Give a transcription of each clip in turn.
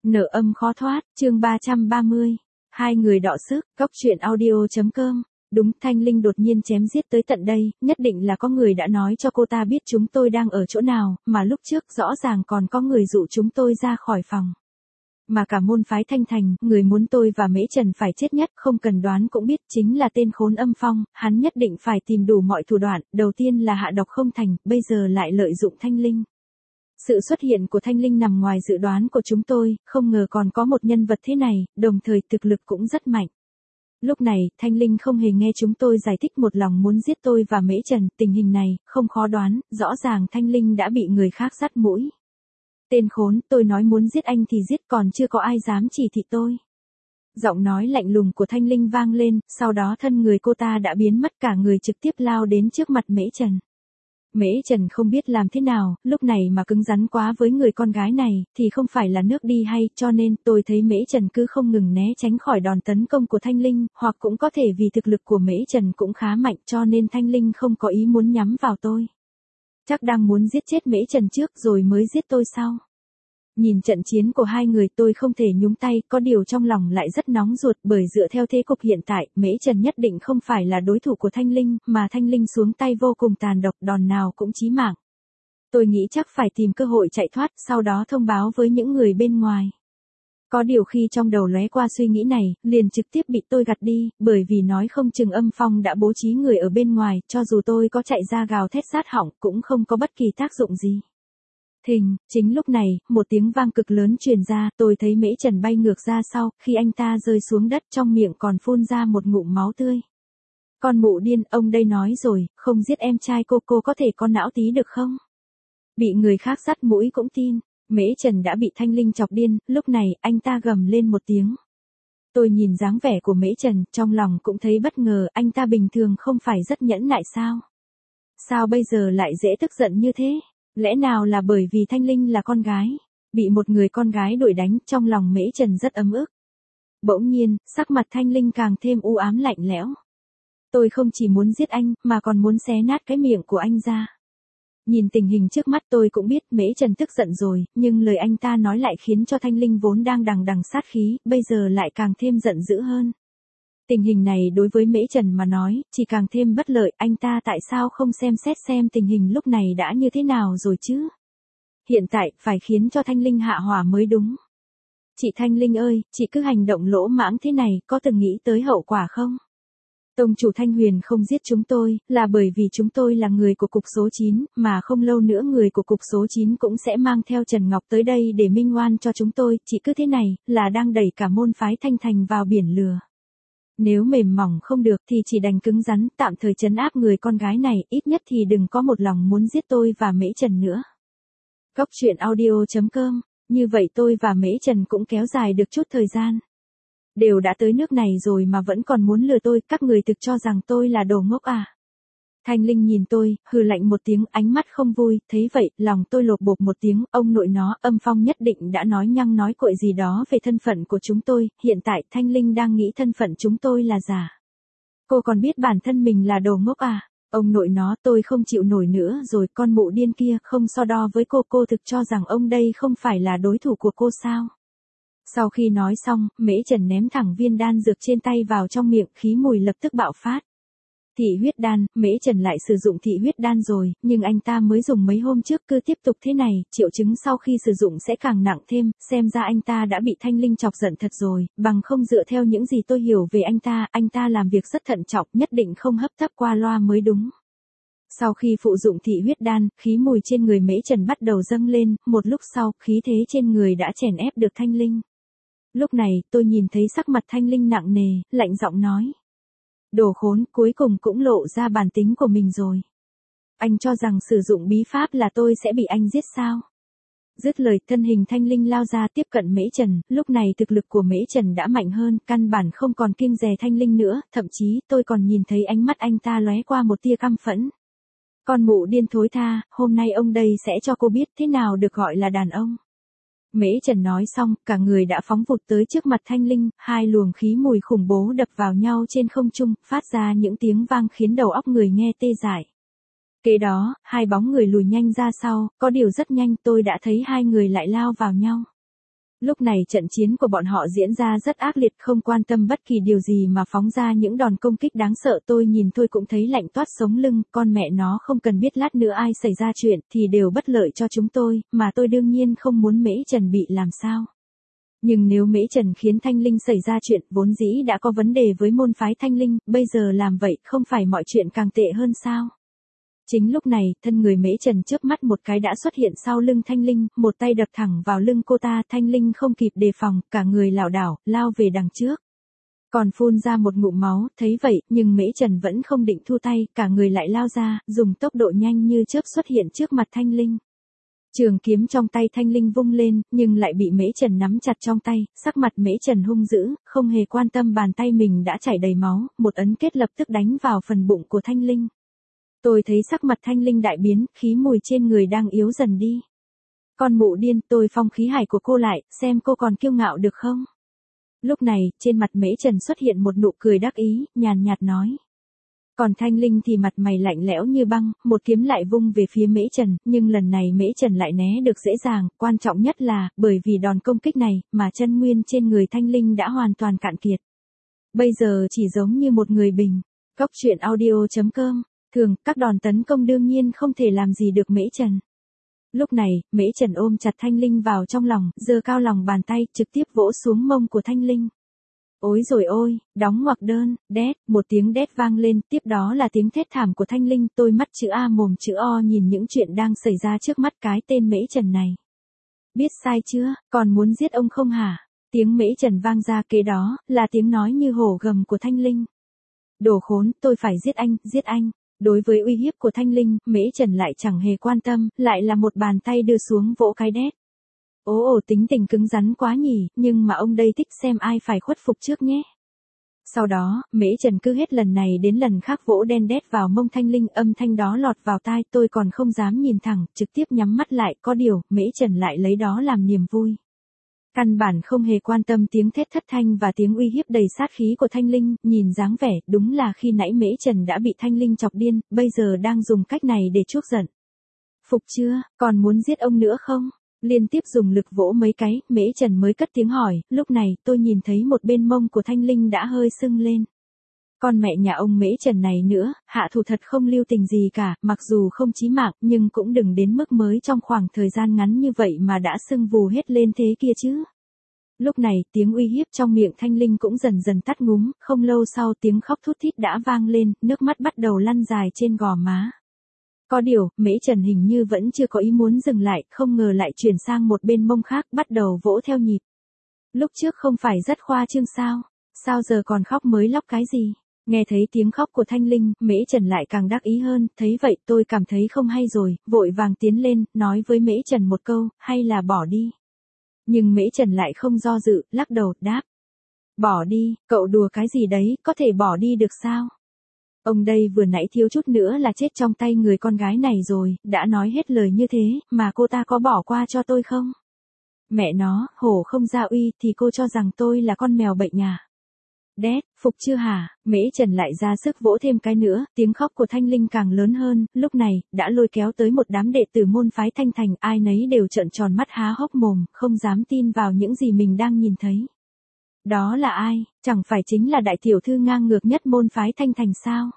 Nợ âm khó thoát, chương 330. Hai người đọ sức, góc truyện audio.com. Đúng, Thanh Linh đột nhiên chém giết tới tận đây, nhất định là có người đã nói cho cô ta biết chúng tôi đang ở chỗ nào, mà lúc trước rõ ràng còn có người dụ chúng tôi ra khỏi phòng. Mà cả môn phái Thanh Thành, người muốn tôi và Mễ Trần phải chết nhất, không cần đoán cũng biết chính là tên khốn Âm Phong, hắn nhất định phải tìm đủ mọi thủ đoạn, đầu tiên là hạ độc không thành, bây giờ lại lợi dụng Thanh Linh. Sự xuất hiện của Thanh Linh nằm ngoài dự đoán của chúng tôi, không ngờ còn có một nhân vật thế này, đồng thời thực lực cũng rất mạnh. Lúc này, Thanh Linh không hề nghe chúng tôi giải thích, một lòng muốn giết tôi và Mễ Trần, tình hình này, không khó đoán, rõ ràng Thanh Linh đã bị người khác dắt mũi. Tên khốn, tôi nói muốn giết anh thì giết, còn chưa có ai dám chỉ thị tôi. Giọng nói lạnh lùng của Thanh Linh vang lên, sau đó thân người cô ta đã biến mất, cả người trực tiếp lao đến trước mặt Mễ Trần. Mễ Trần không biết làm thế nào, lúc này mà cứng rắn quá với người con gái này, thì không phải là nước đi hay, cho nên tôi thấy Mễ Trần cứ không ngừng né tránh khỏi đòn tấn công của Thanh Linh, hoặc cũng có thể vì thực lực của Mễ Trần cũng khá mạnh, cho nên Thanh Linh không có ý muốn nhắm vào tôi. Chắc đang muốn giết chết Mễ Trần trước rồi mới giết tôi sau. Nhìn trận chiến của hai người tôi không thể nhúng tay, có điều trong lòng lại rất nóng ruột, bởi dựa theo thế cục hiện tại, Mễ Trần nhất định không phải là đối thủ của Thanh Linh, mà Thanh Linh xuống tay vô cùng tàn độc, đòn nào cũng chí mạng. Tôi nghĩ chắc phải tìm cơ hội chạy thoát, sau đó thông báo với những người bên ngoài. Có điều khi trong đầu lóe qua suy nghĩ này, liền trực tiếp bị tôi gạt đi, bởi vì nói không chừng Âm Phong đã bố trí người ở bên ngoài, cho dù tôi có chạy ra gào thét sát họng, cũng không có bất kỳ tác dụng gì. Thình, chính lúc này, một tiếng vang cực lớn truyền ra, tôi thấy Mễ Trần bay ngược ra sau, khi anh ta rơi xuống đất trong miệng còn phun ra một ngụm máu tươi. Con mụ điên, ông đây nói rồi, không giết em trai cô có thể có não tí được không? Bị người khác dắt mũi cũng tin, Mễ Trần đã bị Thanh Linh chọc điên, lúc này, anh ta gầm lên một tiếng. Tôi nhìn dáng vẻ của Mễ Trần, trong lòng cũng thấy bất ngờ, anh ta bình thường không phải rất nhẫn nại sao? Sao bây giờ lại dễ tức giận như thế? Lẽ nào là bởi vì Thanh Linh là con gái? Bị một người con gái đuổi đánh, trong lòng Mễ Trần rất ấm ức. Bỗng nhiên, sắc mặt Thanh Linh càng thêm u ám lạnh lẽo. Tôi không chỉ muốn giết anh, mà còn muốn xé nát cái miệng của anh ra. Nhìn tình hình trước mắt tôi cũng biết Mễ Trần tức giận rồi, nhưng lời anh ta nói lại khiến cho Thanh Linh vốn đang đằng đằng sát khí, bây giờ lại càng thêm giận dữ hơn. Tình hình này đối với Mễ Trần mà nói, chỉ càng thêm bất lợi, anh ta tại sao không xem xét xem tình hình lúc này đã như thế nào rồi chứ? Hiện tại, phải khiến cho Thanh Linh hạ hỏa mới đúng. Chị Thanh Linh ơi, chị cứ hành động lỗ mãng thế này, có từng nghĩ tới hậu quả không? Tông chủ Thanh Huyền không giết chúng tôi, là bởi vì chúng tôi là người của cục số 9, mà không lâu nữa người của cục số 9 cũng sẽ mang theo Trần Ngọc tới đây để minh oan cho chúng tôi, chị cứ thế này, là đang đẩy cả môn phái Thanh Thành vào biển lừa. Nếu mềm mỏng không được thì chỉ đành cứng rắn, tạm thời trấn áp người con gái này, ít nhất thì đừng có một lòng muốn giết tôi và Mễ Trần nữa. Góc truyện audio.com, như vậy tôi và Mễ Trần cũng kéo dài được chút thời gian. Đều đã tới nước này rồi mà vẫn còn muốn lừa tôi, các người thực cho rằng tôi là đồ ngốc à? Thanh Linh nhìn tôi, hừ lạnh một tiếng, ánh mắt không vui, thấy vậy, lòng tôi lột bột một tiếng, ông nội nó, Âm Phong nhất định đã nói nhăng nói cuội gì đó về thân phận của chúng tôi, hiện tại Thanh Linh đang nghĩ thân phận chúng tôi là giả. Cô còn biết bản thân mình là đồ ngốc à? Ông nội nó, tôi không chịu nổi nữa rồi, con mụ điên kia, không so đo với cô thực cho rằng ông đây không phải là đối thủ của cô sao? Sau khi nói xong, Mễ Trần ném thẳng viên đan dược trên tay vào trong miệng, khí mùi lập tức bạo phát. Thị huyết đan, Mễ Trần lại sử dụng thị huyết đan rồi, nhưng anh ta mới dùng mấy hôm trước, cứ tiếp tục thế này, triệu chứng sau khi sử dụng sẽ càng nặng thêm, xem ra anh ta đã bị Thanh Linh chọc giận thật rồi, bằng không dựa theo những gì tôi hiểu về anh ta làm việc rất thận trọng, nhất định không hấp tấp qua loa mới đúng. Sau khi phụ dụng thị huyết đan, khí mùi trên người Mễ Trần bắt đầu dâng lên, một lúc sau, khí thế trên người đã chèn ép được Thanh Linh. Lúc này, tôi nhìn thấy sắc mặt Thanh Linh nặng nề, lạnh giọng nói. Đồ khốn, cuối cùng cũng lộ ra bản tính của mình rồi. Anh cho rằng sử dụng bí pháp là tôi sẽ bị anh giết sao? Dứt lời, thân hình Thanh Linh lao ra tiếp cận Mễ Trần, lúc này thực lực của Mễ Trần đã mạnh hơn, căn bản không còn kiêng dè Thanh Linh nữa, thậm chí tôi còn nhìn thấy ánh mắt anh ta lóe qua một tia căm phẫn. Con mụ điên thối tha, hôm nay ông đây sẽ cho cô biết thế nào được gọi là đàn ông. Mễ Trần nói xong, cả người đã phóng vụt tới trước mặt Thanh Linh, hai luồng khí mùi khủng bố đập vào nhau trên không trung, phát ra những tiếng vang khiến đầu óc người nghe tê dại. Kế đó, hai bóng người lùi nhanh ra sau, có điều rất nhanh tôi đã thấy hai người lại lao vào nhau. Lúc này trận chiến của bọn họ diễn ra rất ác liệt, không quan tâm bất kỳ điều gì mà phóng ra những đòn công kích đáng sợ. Tôi nhìn thôi cũng thấy lạnh toát sống lưng, con mẹ nó không cần biết lát nữa ai xảy ra chuyện thì đều bất lợi cho chúng tôi, mà tôi đương nhiên không muốn Mễ Trần bị làm sao. Nhưng nếu Mễ Trần khiến Thanh Linh xảy ra chuyện, vốn dĩ đã có vấn đề với môn phái Thanh Linh, bây giờ làm vậy không phải mọi chuyện càng tệ hơn sao? Chính lúc này, thân người Mễ Trần chớp mắt một cái đã xuất hiện sau lưng Thanh Linh, một tay đập thẳng vào lưng cô ta. Thanh Linh không kịp đề phòng, cả người lảo đảo, lao về đằng trước. Còn phun ra một ngụm máu, thấy vậy, nhưng Mễ Trần vẫn không định thu tay, cả người lại lao ra, dùng tốc độ nhanh như chớp xuất hiện trước mặt Thanh Linh. Trường kiếm trong tay Thanh Linh vung lên, nhưng lại bị Mễ Trần nắm chặt trong tay, sắc mặt Mễ Trần hung dữ, không hề quan tâm bàn tay mình đã chảy đầy máu, một ấn kết lập tức đánh vào phần bụng của Thanh Linh. Tôi thấy sắc mặt Thanh Linh đại biến, khí mùi trên người đang yếu dần đi. Con mụ điên, tôi phong khí hải của cô lại, xem cô còn kiêu ngạo được không? Lúc này, trên mặt Mễ Trần xuất hiện một nụ cười đắc ý, nhàn nhạt nói. Còn Thanh Linh thì mặt mày lạnh lẽo như băng, một kiếm lại vung về phía Mễ Trần, nhưng lần này Mễ Trần lại né được dễ dàng, quan trọng nhất là, bởi vì đòn công kích này, mà chân nguyên trên người Thanh Linh đã hoàn toàn cạn kiệt. Bây giờ chỉ giống như một người bình. Góc truyện audio.com. Thường, các đòn tấn công đương nhiên không thể làm gì được Mễ Trần. Lúc này, Mễ Trần ôm chặt Thanh Linh vào trong lòng, giơ cao lòng bàn tay, trực tiếp vỗ xuống mông của Thanh Linh. Ôi rồi ôi, đóng ngoặc đơn, đét, một tiếng đét vang lên, tiếp đó là tiếng thét thảm của Thanh Linh, tôi mắt chữ A mồm chữ O nhìn những chuyện đang xảy ra trước mắt cái tên Mễ Trần này. Biết sai chưa, còn muốn giết ông không hả? Tiếng Mễ Trần vang ra, kế đó, là tiếng nói như hổ gầm của Thanh Linh. Đồ khốn, tôi phải giết anh, giết anh. Đối với uy hiếp của Thanh Linh, Mễ Trần lại chẳng hề quan tâm, lại là một bàn tay đưa xuống vỗ cái đét. Ồ tính tình cứng rắn quá nhỉ, nhưng mà ông đây thích xem ai phải khuất phục trước nhé. Sau đó, Mễ Trần cứ hết lần này đến lần khác vỗ đen đét vào mông Thanh Linh, âm thanh đó lọt vào tai, tôi còn không dám nhìn thẳng, trực tiếp nhắm mắt lại, có điều, Mễ Trần lại lấy đó làm niềm vui. Căn bản không hề quan tâm tiếng thét thất thanh và tiếng uy hiếp đầy sát khí của Thanh Linh, nhìn dáng vẻ, đúng là khi nãy Mễ Trần đã bị Thanh Linh chọc điên, bây giờ đang dùng cách này để chuốc giận. Phục chưa, còn muốn giết ông nữa không? Liên tiếp dùng lực vỗ mấy cái, Mễ Trần mới cất tiếng hỏi, lúc này tôi nhìn thấy một bên mông của Thanh Linh đã hơi sưng lên. Con mẹ nhà ông Mễ Trần này nữa, hạ thủ thật không lưu tình gì cả, mặc dù không chí mạng, nhưng cũng đừng đến mức mới trong khoảng thời gian ngắn như vậy mà đã sưng vù hết lên thế kia chứ. Lúc này, tiếng uy hiếp trong miệng Thanh Linh cũng dần dần tắt ngúm, không lâu sau tiếng khóc thút thít đã vang lên, nước mắt bắt đầu lăn dài trên gò má. Có điều, Mễ Trần hình như vẫn chưa có ý muốn dừng lại, không ngờ lại chuyển sang một bên mông khác, bắt đầu vỗ theo nhịp. Lúc trước không phải rất khoa trương sao? Sao giờ còn khóc mới lóc cái gì? Nghe thấy tiếng khóc của Thanh Linh, Mễ Trần lại càng đắc ý hơn, thấy vậy tôi cảm thấy không hay rồi, vội vàng tiến lên, nói với Mễ Trần một câu, hay là bỏ đi. Nhưng Mễ Trần lại không do dự, lắc đầu, đáp. Bỏ đi, cậu đùa cái gì đấy, có thể bỏ đi được sao? Ông đây vừa nãy thiếu chút nữa là chết trong tay người con gái này rồi, đã nói hết lời như thế, mà cô ta có bỏ qua cho tôi không? Mẹ nó, hổ không ra uy thì cô cho rằng tôi là con mèo bệnh à? Đét, phục chưa hả? Mễ Trần lại ra sức vỗ thêm cái nữa, tiếng khóc của Thanh Linh càng lớn hơn, lúc này, đã lôi kéo tới một đám đệ tử môn phái Thanh Thành, ai nấy đều trợn tròn mắt há hốc mồm, không dám tin vào những gì mình đang nhìn thấy. Đó là ai? Chẳng phải chính là đại tiểu thư ngang ngược nhất môn phái Thanh Thành sao?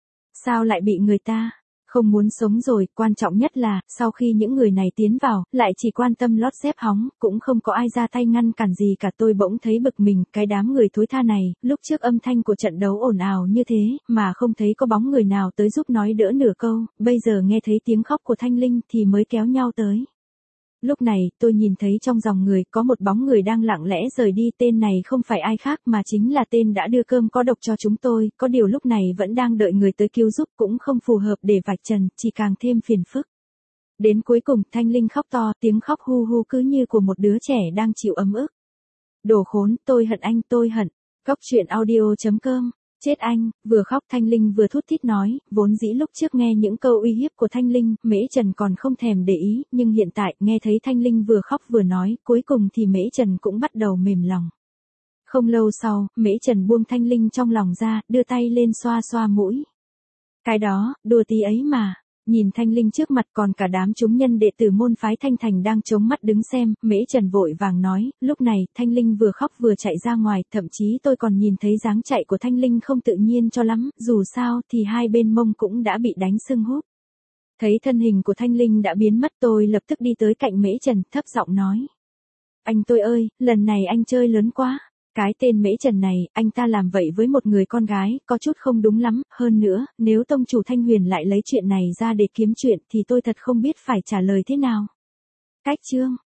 Sao lại bị người ta không muốn sống rồi, quan trọng nhất là, sau khi những người này tiến vào, lại chỉ quan tâm lót xếp hóng, cũng không có ai ra tay ngăn cản gì cả. Tôi bỗng thấy bực mình, cái đám người thối tha này, lúc trước âm thanh của trận đấu ồn ào như thế, mà không thấy có bóng người nào tới giúp nói đỡ nửa câu, bây giờ nghe thấy tiếng khóc của Thanh Linh thì mới kéo nhau tới. Lúc này, tôi nhìn thấy trong dòng người có một bóng người đang lặng lẽ rời đi, tên này không phải ai khác mà chính là tên đã đưa cơm có độc cho chúng tôi, có điều lúc này vẫn đang đợi người tới cứu giúp, cũng không phù hợp để vạch trần, chỉ càng thêm phiền phức. Đến cuối cùng, Thanh Linh khóc to, tiếng khóc hu hu cứ như của một đứa trẻ đang chịu ấm ức. Đồ khốn, tôi hận anh, tôi hận. Góc truyện audio.com. Chết anh, vừa khóc Thanh Linh vừa thút thít nói, vốn dĩ lúc trước nghe những câu uy hiếp của Thanh Linh, Mễ Trần còn không thèm để ý, nhưng hiện tại, nghe thấy Thanh Linh vừa khóc vừa nói, cuối cùng thì Mễ Trần cũng bắt đầu mềm lòng. Không lâu sau, Mễ Trần buông Thanh Linh trong lòng ra, đưa tay lên xoa xoa mũi. Cái đó, đùa tí ấy mà. Nhìn Thanh Linh trước mặt còn cả đám chúng nhân đệ tử môn phái Thanh Thành đang chống mắt đứng xem, Mễ Trần vội vàng nói, lúc này, Thanh Linh vừa khóc vừa chạy ra ngoài, thậm chí tôi còn nhìn thấy dáng chạy của Thanh Linh không tự nhiên cho lắm, dù sao thì hai bên mông cũng đã bị đánh sưng húp. Thấy thân hình của Thanh Linh đã biến mất tôi lập tức đi tới cạnh Mễ Trần, thấp giọng nói. Anh tôi ơi, lần này anh chơi lớn quá. Cái tên Mễ Trần này, anh ta làm vậy với một người con gái, có chút không đúng lắm, hơn nữa, nếu tông chủ Thanh Huyền lại lấy chuyện này ra để kiếm chuyện thì tôi thật không biết phải trả lời thế nào. Cách chương